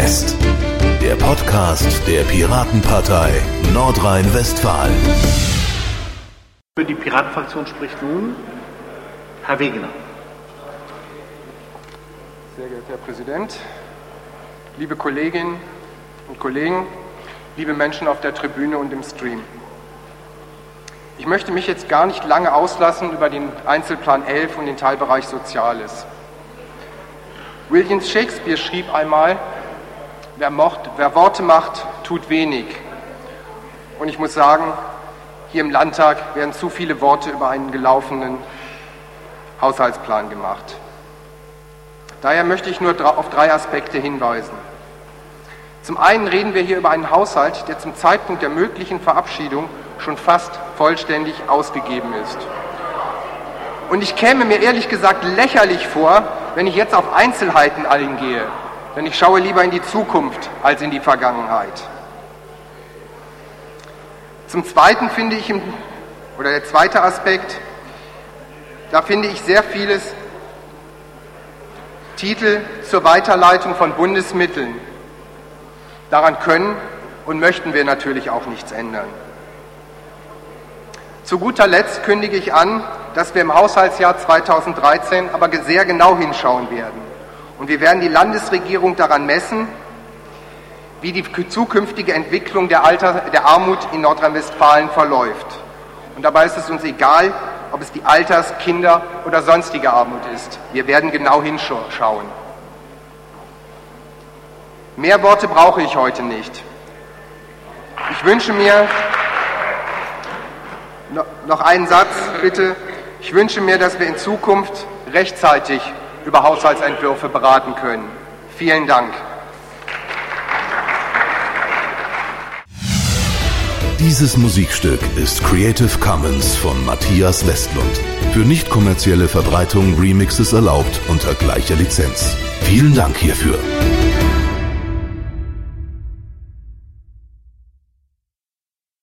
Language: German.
West, der Podcast der Piratenpartei Nordrhein-Westfalen. Für die Piratenfraktion spricht nun Herr Wegener. Sehr geehrter Herr Präsident, liebe Kolleginnen und Kollegen, liebe Menschen auf der Tribüne und im Stream. Ich möchte mich jetzt gar nicht lange auslassen über den Einzelplan 11 und den Teilbereich Soziales. William Shakespeare schrieb einmal, wer Worte macht, tut wenig. Und ich muss sagen, hier im Landtag werden zu viele Worte über einen gelaufenen Haushaltsplan gemacht. Daher möchte ich nur auf 3 Aspekte hinweisen. Zum einen reden wir hier über einen Haushalt, der zum Zeitpunkt der möglichen Verabschiedung schon fast vollständig ausgegeben ist. Und ich käme mir ehrlich gesagt lächerlich vor, wenn ich jetzt auf Einzelheiten eingehe, denn ich schaue lieber in die Zukunft als in die Vergangenheit. Zum Zweiten finde ich, der zweite Aspekt, da finde ich sehr vieles Titel zur Weiterleitung von Bundesmitteln. Daran können und möchten wir natürlich auch nichts ändern. Zu guter Letzt kündige ich an, dass wir im Haushaltsjahr 2013 aber sehr genau hinschauen werden. Und wir werden die Landesregierung daran messen, wie die zukünftige Entwicklung der Armut in Nordrhein-Westfalen verläuft. Und dabei ist es uns egal, ob es die Alters-, Kinder- oder sonstige Armut ist. Wir werden genau hinschauen. Mehr Worte brauche ich heute nicht. Ich wünsche mir, noch einen Satz bitte, ich wünsche mir, dass wir in Zukunft rechtzeitig über Haushaltsentwürfe beraten können. Vielen Dank. Dieses Musikstück ist Creative Commons von Matthias Westlund. Für nicht kommerzielle Verbreitung Remixes erlaubt unter gleicher Lizenz. Vielen Dank hierfür.